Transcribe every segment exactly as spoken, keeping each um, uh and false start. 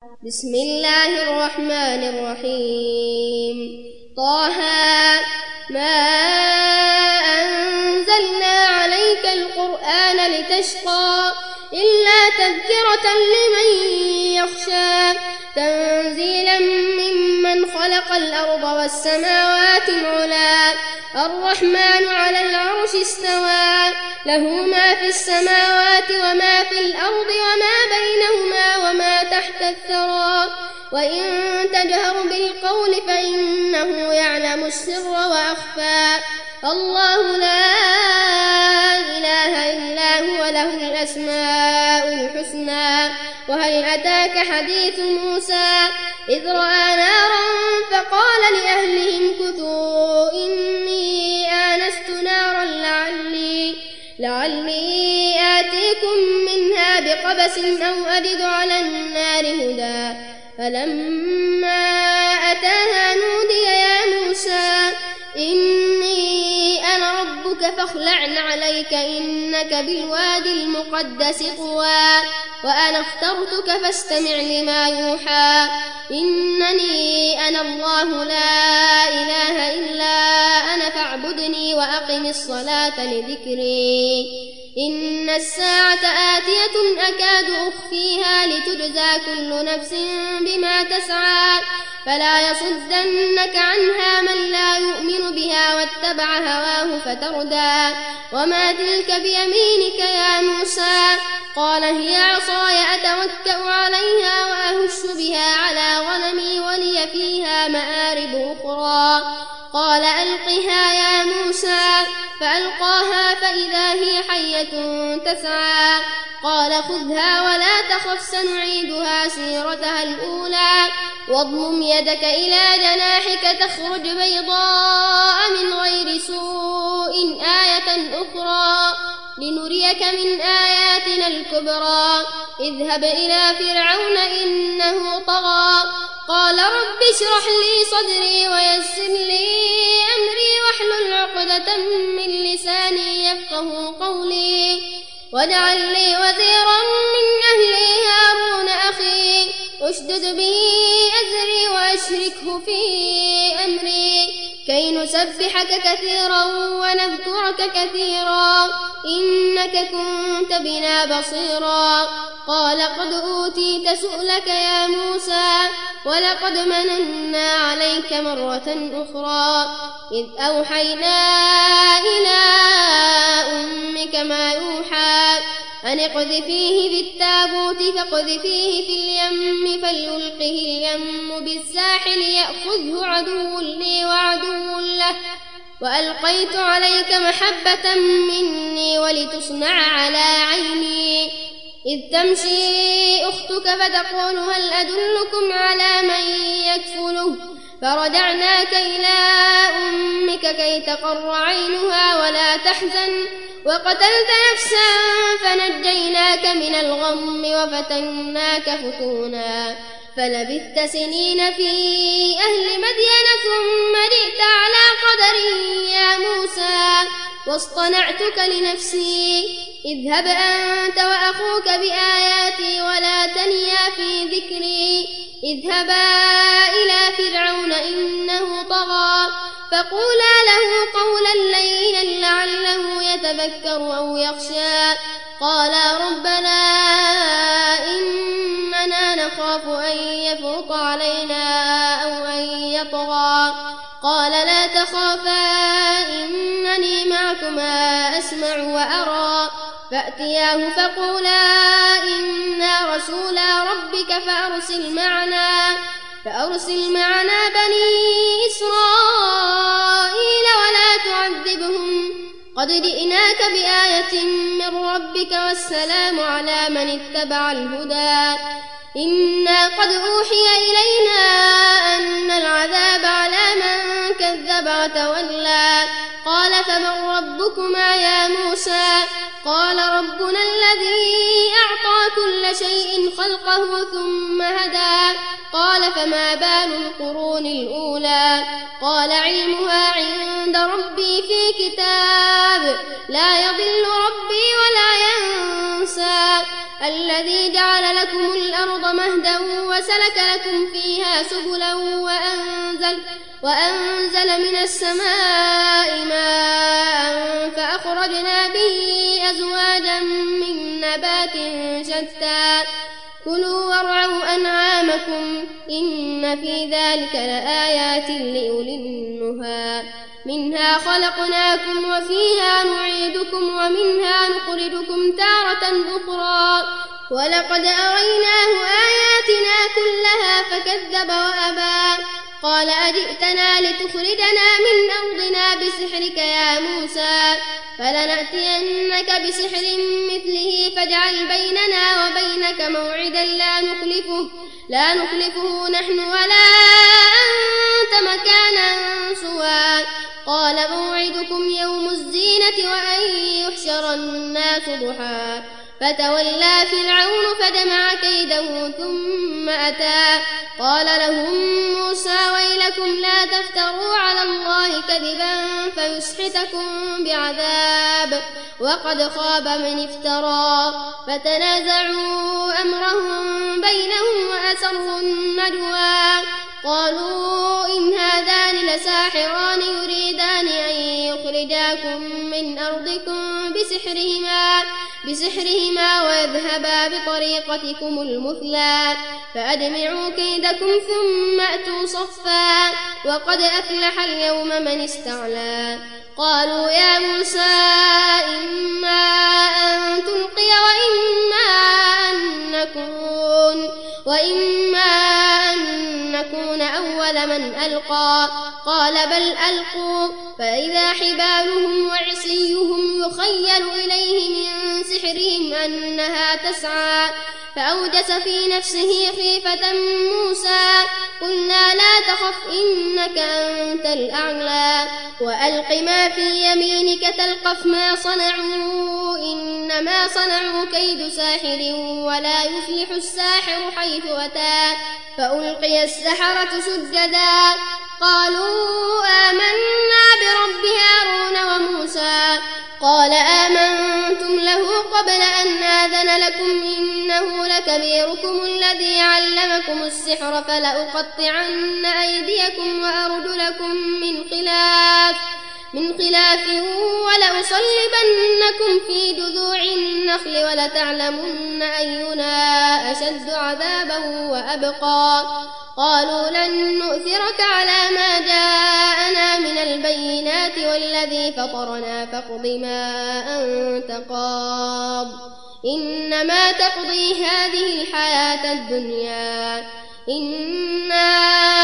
بسم الله الرحمن الرحيم. طه ما أنزلنا عليك القرآن لتشقى إلا تذكرة لمن يخشى تنزيلا ممن خلق الأرض والسماوات العلى الرحمن على العرش استوى له ما في السماوات وما في الأرض وما بينهما وما تحت الثرى وإن تجهر بالقول فإنه يعلم السر وأخفى الله لا إله إلا هو له الأسماء الحسنى. وهل أتاك حديث موسى إذ رأى نارا فقال لأهلهم كثوا إني آنست نارا لعلي, لعلي آتيكم منها بقبس أو أجد على النار هدى فلما أتاها نودي يا موسى إني أنا ربك فاخلع عليك إنك بالوادي المقدس طوى وأنا اخترتك فاستمع لما يوحى إنني أنا الله لا إله إلا أنا فاعبدني وأقم الصلاة لذكري إن الساعة آتية أكاد أخفيها لتجزى كل نفس بما تسعى فلا يصدنك عنها من لا يؤمن بها واتبع هواه فتردى وما تلك بيمينك يا موسى قال هي عصاي أتوكأ عليها وأهش بها على غنمي ولي فيها مآرب أخرى قال ألقها يا موسى فألقاها فإذا هي حية تسعى قال خذها ولا تخف سنعيدها سيرتها الأولى واضمم يدك إلى جناحك تخرج بيضاء من غير سوء آية أخرى لنريك من آياتنا الكبرى اذهب إلى فرعون إنه طغى قال رب اشرح لي صدري ويسر لي أمري واحلل عقدة من لساني يفقه قولي واجعل لي وزيرا من أهلي هارون أخي اشدد به أزري وأشركه في أمري كي نسبحك كثيرا ونذكرك كثيرا إنك كنت بنا بصيرا قال قد أوتيت سؤلك يا موسى ولقد مننا عليك مرة أخرى إذ أوحينا إلى أمك ما يوحى أن اقذفيه في التابوت فاقذفيه في اليم فليلقه اليم بالساحل يأخذه عدو لي وعدو له وألقيت عليك محبة مني ولتصنع على عيني إذ تمشي أختك فتقول هل أدلكم على من يكفله فرجعناك إلى أمك كي تقر عينها ولا تحزن وقتلت نفسا فنجيناك من الغم وفتناك فتونا فلبثت سنين في أهل مدين ثم جئت على قدر يا موسى واصطنعتك لنفسي اذهب أنت وأخوك بآياتي ولا تنيا في ذكري اذهبا إلى فرعون إنه طغى فقولا له قولا لينا لعله يتذكر أو يخشى قالا ربنا إننا نخاف أن يفرط علينا أو أن يطغى قال لا تخافا إنني معكما أسمع وأرى فأتياه فقولا إنا رسولا ربك فأرسل معنا فأرسل معنا بني إسرائيل ولا تعذبهم قد جئناك بآية من ربك والسلام على من اتبع الهدى إنا قد أوحي إلينا أن العذاب على من كذب وتولى قال فمن ربكما يا موسى قال ربنا الذي أعطى كل شيء خلقه ثم هدى قال فما بال القرون الأولى قال علمها عند ربي في كتاب لا يضل ربي ولا ينسى الذي جعل لكم الأرض مهدا وسلك لكم فيها سبلا وأنزل, وأنزل من السماء ماء فأخرجنا به أزواجا من نبات شتى كلوا وارعوا أنعامكم إن في ذلك لآيات لأولي النهى منها خلقناكم وفيها نعيدكم ومنها نخرجكم تارة أخرى ولقد أريناه آياتنا كلها فكذب وأبى قال أجئتنا لتخرجنا من أرضنا بسحرك يا موسى فلنأتينك بسحر مثله فاجعل بيننا وبينك موعدا لا نخلفه, لا نخلفه نحن ولا أنت مكانا سوى قال موعدكم يوم الزينة وأن يحشر الناس ضحى فتولى فرعون فجمع كيده ثم أتى قال لهم موسى ويلكم لا تفتروا على الله كذبا فيسحتكم بعذاب وقد خاب من افترى فتنازعوا أمرهم بينهم وأسروا النجوى قالوا إن هذان لساحران يريدان أن يخرجاكم من أرضكم بسحرهما, بسحرهما ويذهبا بطريقتكم المثلى فأجمعوا كيدكم ثم أتوا صفا وقد أفلح اليوم من استعلى قالوا يا موسى إما أن تلقي وإما أن نكون, وإما أن نكون أول من ألقى قال بل ألقوا فإذا حبالهم وعصيهم يخيل إليه من سحرهم أنها تسعى فأوجس في نفسه خيفة موسى قلنا لا تخف إنك أنت الأعلى وألق ما في يمينك تلقف ما صنعوا إنما صنعوا كيد ساحر ولا يفلح الساحر حيث أتى فألقي السحرة سجدا قالوا آمنا برب هارون وموسى قال آمنتم له قبل أن آذن لكم إنه لكبيركم الذي علمكم السحر فلأقطعن أيديكم وأرجلكم من خلاف من خلاف ولأصلبنكم في جذوع النخل ولتعلمن أينا أشد عذابا وأبقى قالوا لن نؤثرك على ما جاءنا من البينات والذي فطرنا فاقض ما أنت قاض إنما تقضي هذه الحياة الدنيا إنا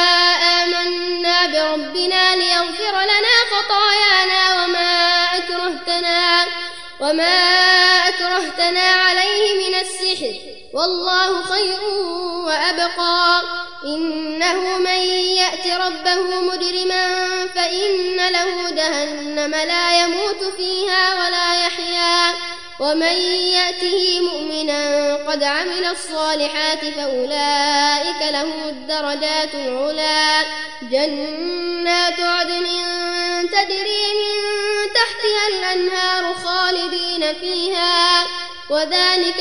آمنا بربنا ليغفر لنا خطايانا وما أكرهتنا, وما أكرهتنا عليه من السحر والله خير وأبقى إنه من يأت ربه مجرما فإن له جهنم لا يموت فيها ولا يحيا ومن يأته مؤمنا قد عمل الصالحات فأولئك لهم الدرجات العلى جنات عدن تجري من تحتها الأنهار خالدين فيها وذلك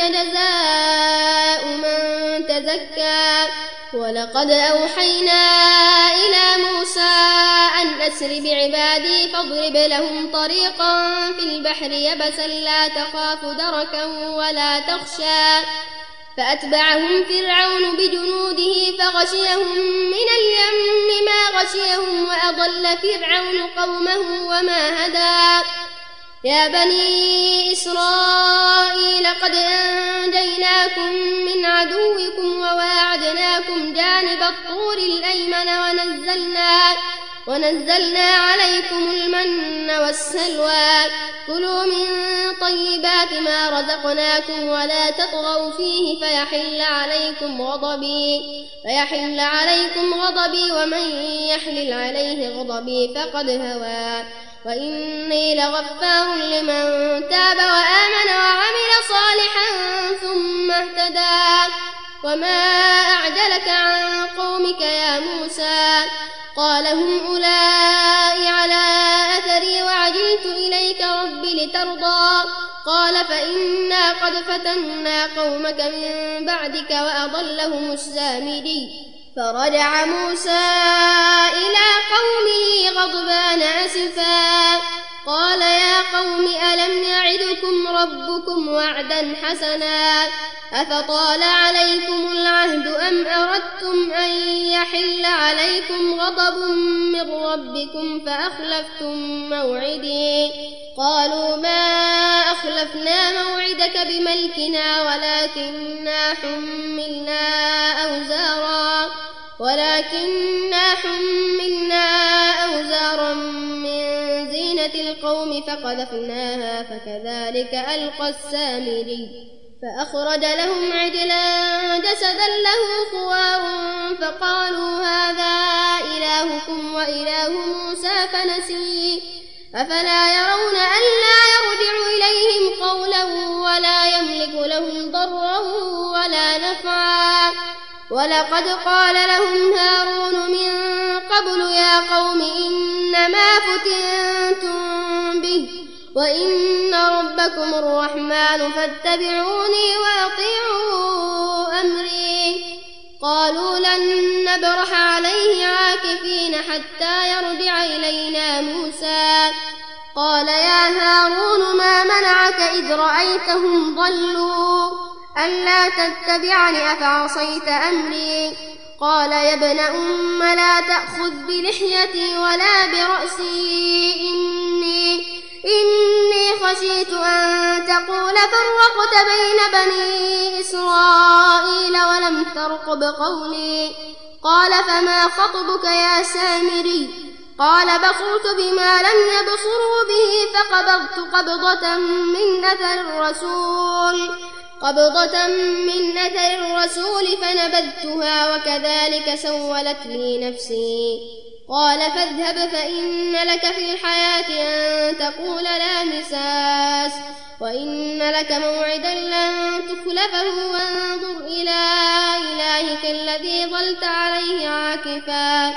جزاء من تزكى ولقد أوحينا إلى موسى أن أسر بعبادي فاضرب لهم طريقا في البحر يبسا لا تخاف دركا ولا تخشى فأتبعهم فرعون بجنوده فغشيهم من اليم ما غشيهم وأضل فرعون قومه وما هدى يا بني إسرائيل قد أنجيناكم من عدوكم وواعدناكم جانب الطور الأيمن ونزلنا, ونزلنا عليكم المن والسلوى كلوا من طيبات ما رزقناكم ولا تطغوا فيه فيحل عليكم غضبي, فيحل عليكم غضبي ومن يحلل عليه غضبي فقد هوى وإني لغفار لمن تاب وآمن وعمل صالحا ثم اهتدى وما أعجلك عن قومك يا موسى قال هم أولئك على أثري وعجلت إليك رب لترضى قال فإنا قد لقد فتنا قومك من بعدك وأضلهم السامري فرجع موسى إلى قومه غضبان أسفا قال يا قوم ألم يعدكم ربكم وعدا حسنا أفطال عليكم العهد أم أردتم أن يحل عليكم غضب من ربكم فأخلفتم موعدي قالوا ما أخلفنا موعدك بملكنا ولكننا حملنا أوزارا ولكننا حملنا أوزارا من زينة القوم فقذفناها فكذلك ألقى السامري فأخرج لهم عجلا جسدا له خوار فقالوا هذا إلهكم وإله موسى فنسي أفلا يرون ألا يرجع إليهم قولا ولا يملك لهم ضرا ولا نفعا ولقد قال لهم هارون من قبل يا قوم إنما فتنتم به وإن ربكم الرحمن فاتبعوني وأطيعوا أمري قالوا لن نبرح عليه عاكفين حتى يرجع إلينا موسى قال يا هارون ما منعك إذ رأيتهم ضلوا ألا تتبعني أفعصيت أمري قال يا ابن أم لا تأخذ بلحيتي ولا برأسي إني إني خشيت أن تقول فرقت بين بني إسرائيل ولم ترقب قولي قال فما خطبك يا سامري قال بصرت بما لم يبصروا به فقبضت قبضة من أثر الرسول قبضة من أثر الرسول فنبذتها وكذلك سولت لي نفسي قال فاذهب فإن لك في الحياة أن تقول لا مساس وإن لك موعدا لن تخلفه وانظر إلى إلهك الذي ظلت عليه عاكفا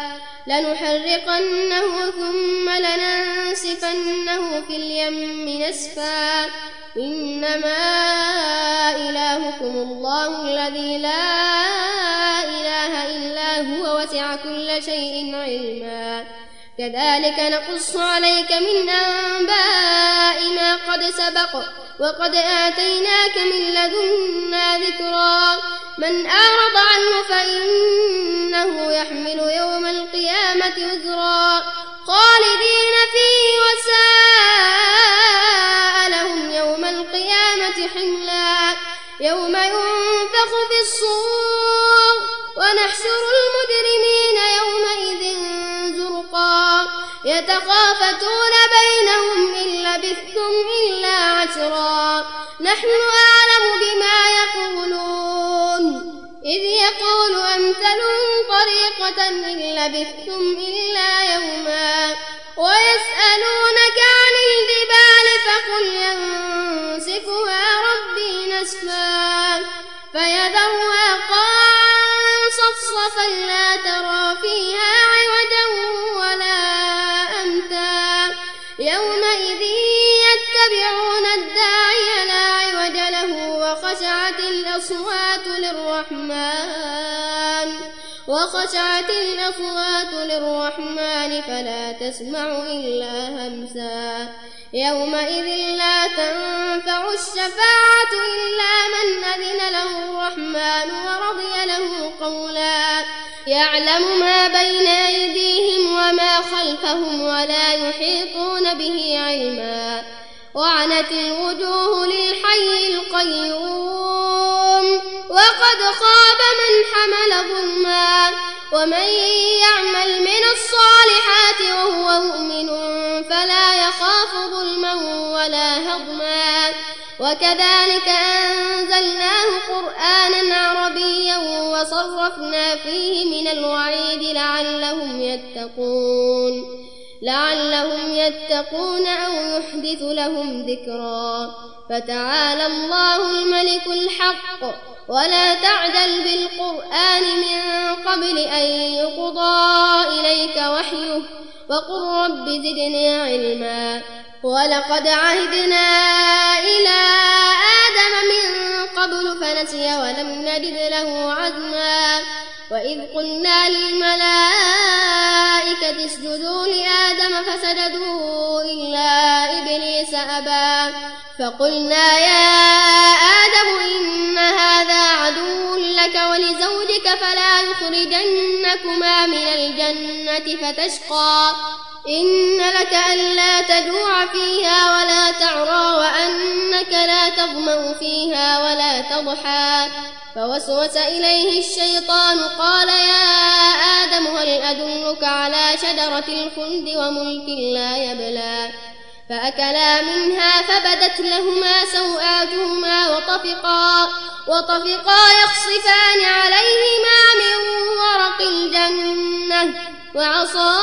لنحرقنه ثم لننسفنه في اليم نسفا إنما إلهكم الله الذي لا إله إلا هو وسع كل شيء علما كذلك نقص عليك من أنباء ما قد سبق وقد آتيناك من لدنا ذكرا من أعرض عنه فإنه يحمل يوم القيامة وزرا خالدين فيه وساء لهم يوم القيامة حملا يوم ينفخ في الصور ونحشر المجرمين يومئذ زرقا يتخافتون بينهم إن لبثتم إلا عشرا نحن أعلم بما يقولون إذ يقول أمثلهم طريقة إن لبثتم إلا يوما ويسألونك عن الجبال فقل ينسفها ربي نسفا فيذرها قاعا صفصفا لا ترى فيها عوجا ولا أمتا يومئذ يتبعون الداعي لا عوج له وخشعت الأصوات للرحمن وخشعت الأصوات للرحمن فلا تسمع إلا همسا يومئذ لا تنفع الشفاعة إلا من أذن له الرحمن ورضي له قولا يعلم ما بين أيديهم وما خلفهم ولا يحيطون به علما وعنت الوجوه للحي القيوم وقد خاب من حمل ظلما ومن يعمل من الصالحات وهو مؤمن فلا يخاف ظلما ولا هضما وكذلك أنزلناه قرآنا عربيا وصرفنا فيه من الوعيد لعلهم يتقون لعلهم يتقون أو يحدث لهم ذكرا فتعالى الله الملك الحق ولا تعجل بالقرآن من قبل أن يقضى إليك وحيه وقل رب زدني علما ولقد عهدنا إلى آدم من قلنا للملائكة اسجدوا لآدم فسجدوا إلا إبليس أبى فقلنا يا آدم إن هذا عدو لك ولزوجك فلا يخرجنكما من الجنة فتشقى إن لك ألا تجوع فيها ولا تعرى وأنك لا تظمأ فيها ولا تضحى فوسوس إليه الشيطان قال يا آدم هل أدلك على شجرة الخلد وملك لا يبلى فأكلا منها فبدت لهما سوآتهما وطفقا, وطفقا يخصفان عليهما من ورق الجنة وعصى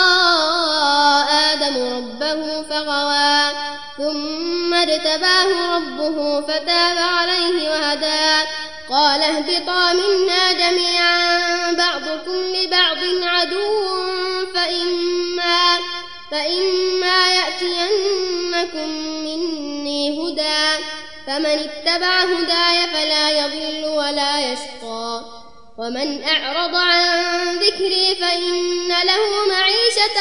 آدم ربه فغوى ثم اجتباه ربه فتاب عليه وهدى قال اهبطا منا جميعا بعضكم لبعض عدو فإما, فإما يأتينكم مني هدى فمن اتبع هداي فلا يضل ولا يشقى ومن أعرض عن ذكري فإن له معيشة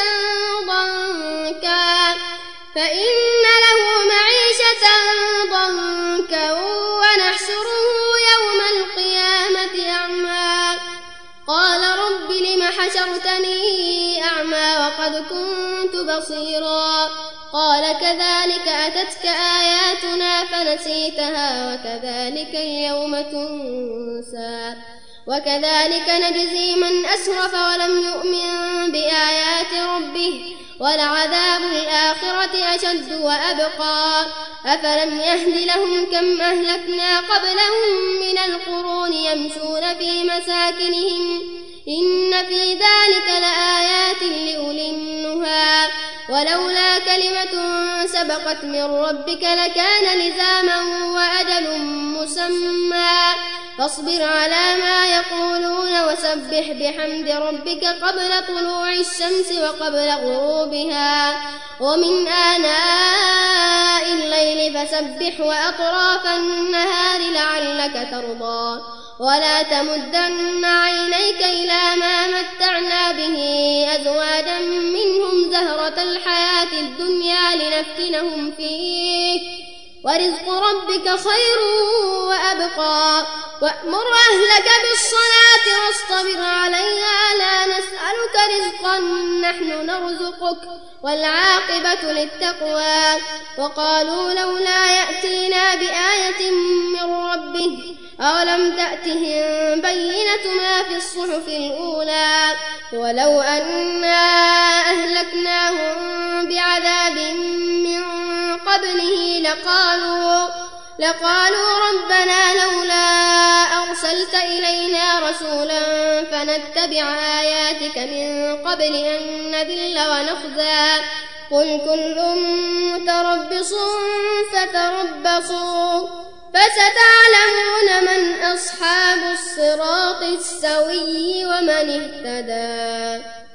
ضنكا فإن له معيشة ضنكا ونحشره يوم القيامة أعمى قال رب لم حشرتني أعمى وقد كنت بصيرا قال كذلك أتتك آياتنا فنسيتها وكذلك اليوم تنسى وكذلك نجزي من أسرف ولم يؤمن بآيات ربه ولعذاب الآخرة أشد وأبقى أفلم يهد لهم كم أهلكنا قبلهم من القرون يمشون في مساكنهم إن في ذلك لآيات لأولي النهى ولولا كلمة سبقت من ربك لكان لزاما وأجل مسمى فاصبر على ما يقولون وسبح بحمد ربك قبل طلوع الشمس وقبل غروبها ومن آناء الليل فسبح وأطراف النهار لعلك ترضى ولا تمدن عينيك إلى ما متعنا به أزواجا منهم زهرة الحياة الدنيا لنفتنهم فيه ورزق ربك خير وأبقى وأمر أهلك بالصلاة واصطبر عليها لا نسألك رزقا نحن نرزقك والعاقبة للتقوى وقالوا لولا يأتينا بآية من ربه أولم تأتهم بينة ما في الصحف الأولى ولو أنا أهلكناهم بعذاب من قبله لقالوا, لقالوا ربنا لولا أرسلت إلينا رسولا فنتبع آياتك من قبل أن نذل ونخزى قل كل متربص فتربصوا فستعلمون من أصحاب الصراط السوي ومن اهتدى.